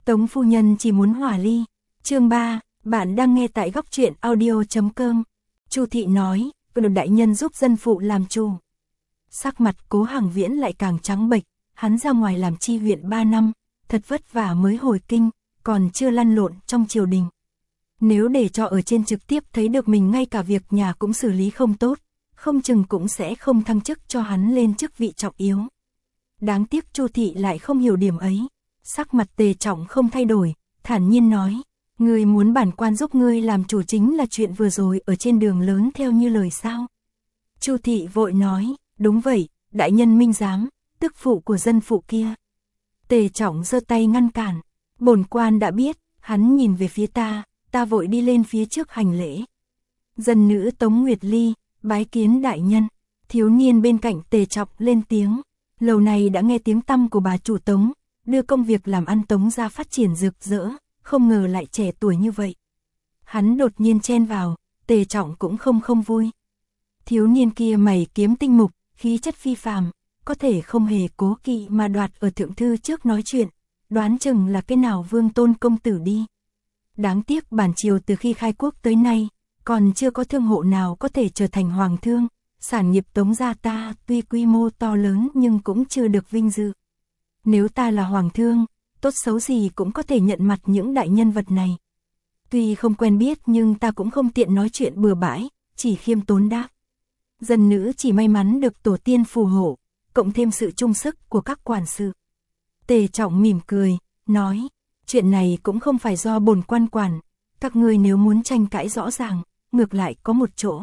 Tống phu nhân chỉ muốn hòa ly. Chương 3, bạn đang nghe tại góc truyện audio.com. Chu thị nói, đại nhân giúp dân phụ làm chủ. Sắc mặt Cố Hằng Viễn lại càng trắng bệch, hắn ra ngoài làm chi huyện 3 năm, thật vất vả mới hồi kinh, còn chưa lăn lộn trong triều đình. Nếu để cho ở trên trực tiếp thấy được mình ngay cả việc nhà cũng xử lý không tốt, không chừng cũng sẽ không thăng chức cho hắn lên chức vị trọng yếu. Đáng tiếc Chu thị lại không hiểu điểm ấy, sắc mặt Tề Trọng không thay đổi, thản nhiên nói, ngươi muốn bản quan giúp ngươi làm chủ chính là chuyện vừa rồi ở trên đường lớn theo như lời sao? Chu thị vội nói, đúng vậy, đại nhân minh giám, tức phụ của dân phụ kia. Tề Trọng giơ tay ngăn cản, bổn quan đã biết, hắn nhìn về phía ta vội đi lên phía trước hành lễ. Dân nữ Tống Nguyệt Ly, bái kiến đại nhân. Thiếu niên bên cạnh Tề Trọng lên tiếng, lâu này đã nghe tiếng tăm của bà chủ Tống, đưa công việc làm ăn Tống ra phát triển rực rỡ, không ngờ lại trẻ tuổi như vậy. Hắn đột nhiên chen vào, Tề Trọng cũng không vui. Thiếu niên kia mày kiếm tinh mục, khí chất phi phàm, có thể không hề cố kỵ mà đoạt ở thượng thư trước nói chuyện, đoán chừng là cái nào Vương Tôn công tử đi. Đáng tiếc bản triều từ khi khai quốc tới nay, còn chưa có thương hộ nào có thể trở thành hoàng thương, sản nghiệp Tống gia ta tuy quy mô to lớn nhưng cũng chưa được vinh dự. Nếu ta là hoàng thương, tốt xấu gì cũng có thể nhận mặt những đại nhân vật này. Tuy không quen biết nhưng ta cũng không tiện nói chuyện bừa bãi, chỉ khiêm tốn đáp. Dân nữ chỉ may mắn được tổ tiên phù hộ, cộng thêm sự chung sức của các quản sự. Tề Trọng mỉm cười, nói, chuyện này cũng không phải do bổn quan quản, các ngươi nếu muốn tranh cãi rõ ràng, ngược lại có một chỗ.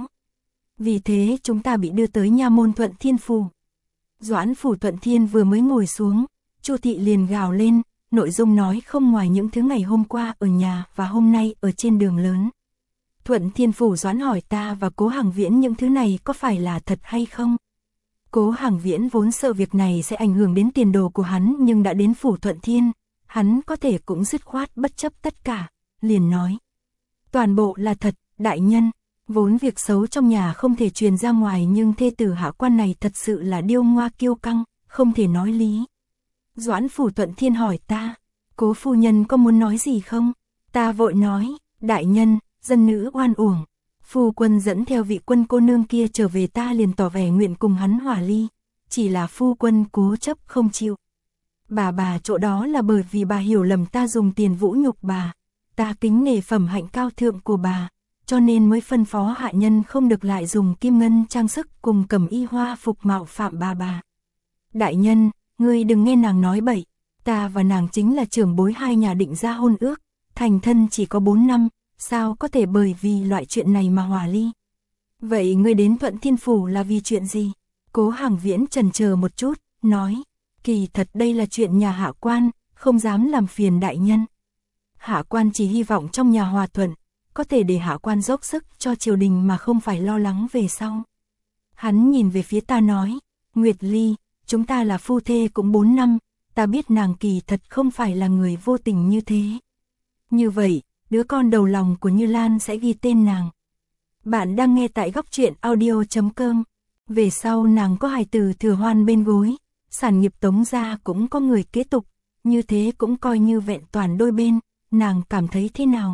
Vì thế chúng ta bị đưa tới nha môn Thuận Thiên Phủ. Doãn phủ Thuận Thiên vừa mới ngồi xuống, Chu thị liền gào lên, nội dung nói không ngoài những thứ ngày hôm qua ở nhà và hôm nay ở trên đường lớn. Thuận Thiên Phủ Doãn hỏi ta và Cố Hằng Viễn những thứ này có phải là thật hay không? Cố Hằng Viễn vốn sợ việc này sẽ ảnh hưởng đến tiền đồ của hắn nhưng đã đến Phủ Thuận Thiên, hắn có thể cũng dứt khoát bất chấp tất cả, liền nói. Toàn bộ là thật, đại nhân, vốn việc xấu trong nhà không thể truyền ra ngoài nhưng thê tử hạ quan này thật sự là điêu ngoa kiêu căng, không thể nói lý. Doãn Phủ Thuận Thiên hỏi ta, Cố phu nhân có muốn nói gì không? Ta vội nói, đại nhân, dân nữ oan uổng. Phu quân dẫn theo vị quân cô nương kia trở về ta liền tỏ vẻ nguyện cùng hắn hòa ly, chỉ là phu quân cố chấp không chịu. Bà chỗ đó là bởi vì bà hiểu lầm ta dùng tiền vũ nhục bà, ta kính nể phẩm hạnh cao thượng của bà, cho nên mới phân phó hạ nhân không được lại dùng kim ngân trang sức cùng cẩm y hoa phục mạo phạm bà. Đại nhân, ngươi đừng nghe nàng nói bậy, ta và nàng chính là trưởng bối hai nhà định ra hôn ước, thành thân chỉ có 4 năm, sao có thể bởi vì loại chuyện này mà hòa ly. Vậy ngươi đến Thuận Thiên Phủ là vì chuyện gì? Cố Hằng Viễn chần chờ một chút, nói, kỳ thật đây là chuyện nhà hạ quan, không dám làm phiền đại nhân. Hạ quan chỉ hy vọng trong nhà hòa thuận, có thể để hạ quan dốc sức cho triều đình mà không phải lo lắng về sau. Hắn nhìn về phía ta nói, Nguyệt Ly, chúng ta là phu thê cũng 4 năm, ta biết nàng kỳ thật không phải là người vô tình như thế. Như vậy, đứa con đầu lòng của Như Lan sẽ ghi tên nàng. Bạn đang nghe tại góc truyện audio.com. Về sau nàng có hài tử thừa hoan bên gối, sản nghiệp Tống gia cũng có người kế tục, như thế cũng coi như vẹn toàn đôi bên, nàng cảm thấy thế nào?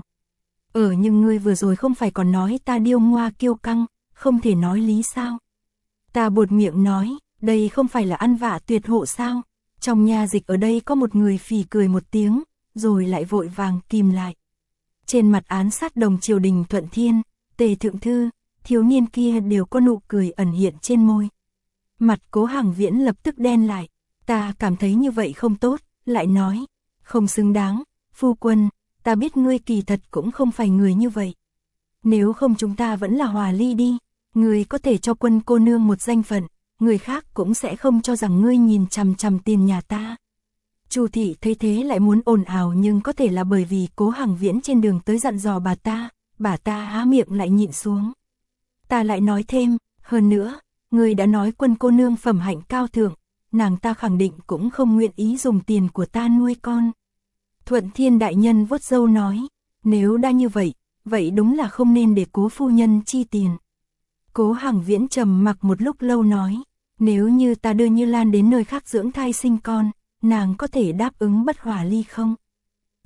Nhưng ngươi vừa rồi không phải còn nói ta điêu ngoa kiêu căng, không thể nói lý sao? Ta buột miệng nói, đây không phải là ăn vạ tuyệt hộ sao? Trong nha dịch ở đây có một người phì cười một tiếng, rồi lại vội vàng kìm lại. Trên mặt án sát đồng triều đình Thuận Thiên, Tề thượng thư, thiếu niên kia đều có nụ cười ẩn hiện trên môi. Mặt Cố Hằng Viễn lập tức đen lại, ta cảm thấy như vậy không tốt, lại nói, không xứng đáng, phu quân, ta biết ngươi kỳ thật cũng không phải người như vậy. Nếu không chúng ta vẫn là hòa ly đi, ngươi có thể cho quân cô nương một danh phận, người khác cũng sẽ không cho rằng ngươi nhìn chằm chằm tiền nhà ta. Chu thị thấy thế lại muốn ồn ào nhưng có thể là bởi vì Cố Hằng Viễn trên đường tới dặn dò bà ta há miệng lại nhịn xuống. Ta lại nói thêm, hơn nữa, người đã nói quân cô nương phẩm hạnh cao thượng, nàng ta khẳng định cũng không nguyện ý dùng tiền của ta nuôi con. Thuận Thiên đại nhân vuốt râu nói, nếu đã như vậy, vậy đúng là không nên để Cố phu nhân chi tiền. Cố Hằng Viễn trầm mặc một lúc lâu nói, nếu như ta đưa Như Lan đến nơi khác dưỡng thai sinh con, nàng có thể đáp ứng bất hòa ly không?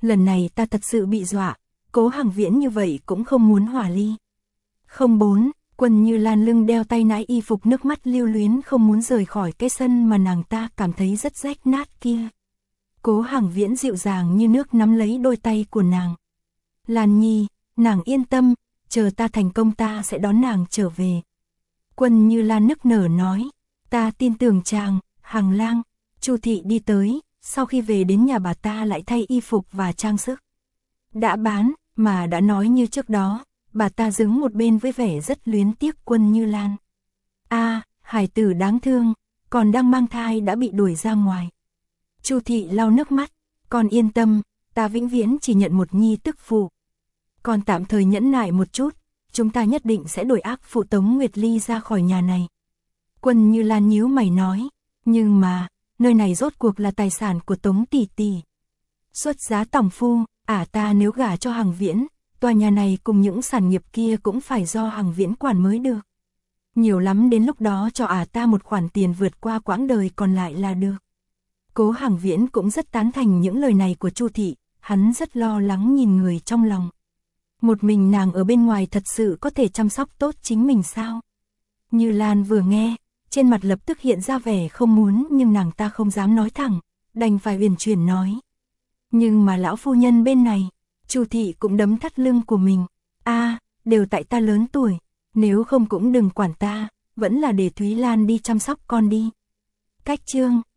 Lần này ta thật sự bị dọa, Cố Hằng Viễn như vậy cũng không muốn hòa ly. 04, Quân Như Lan lưng đeo tay nãi y phục, nước mắt lưu luyến không muốn rời khỏi cái sân mà nàng ta cảm thấy rất rách nát kia. Cố Hằng Viễn dịu dàng như nước nắm lấy đôi tay của nàng. Lan Nhi, nàng yên tâm, chờ ta thành công ta sẽ đón nàng trở về. Quân Như Lan nức nở nói, ta tin tưởng chàng. Hằng Lang, Chu thị đi tới, sau khi về đến nhà bà ta lại thay y phục và trang sức. Đã bán, mà đã nói như trước đó, bà ta đứng một bên với vẻ rất luyến tiếc Quân Như Lan. Hải tử đáng thương, còn đang mang thai đã bị đuổi ra ngoài. Chu thị lau nước mắt, con yên tâm, ta vĩnh viễn chỉ nhận một nhi tức phụ. Con tạm thời nhẫn nại một chút, chúng ta nhất định sẽ đuổi ác phụ Tống Nguyệt Ly ra khỏi nhà này. Quân Như Lan nhíu mày nói, nhưng mà, nơi này rốt cuộc là tài sản của Tống tỷ tỷ. Xuất giá tòng phu, ta nếu gả cho Hằng Viễn, tòa nhà này cùng những sản nghiệp kia cũng phải do Hằng Viễn quản mới được. Nhiều lắm đến lúc đó cho ta một khoản tiền vượt qua quãng đời còn lại là được. Cố Hằng Viễn cũng rất tán thành những lời này của Chu thị, hắn rất lo lắng nhìn người trong lòng. Một mình nàng ở bên ngoài thật sự có thể chăm sóc tốt chính mình sao? Như Lan vừa nghe, trên mặt lập tức hiện ra vẻ không muốn, nhưng nàng ta không dám nói thẳng, đành phải uyển chuyển nói. Nhưng mà lão phu nhân bên này, Chu thị cũng đấm thắt lưng của mình. Đều tại ta lớn tuổi, nếu không cũng đừng quản ta, vẫn là để Thúy Lan đi chăm sóc con đi. Cách chương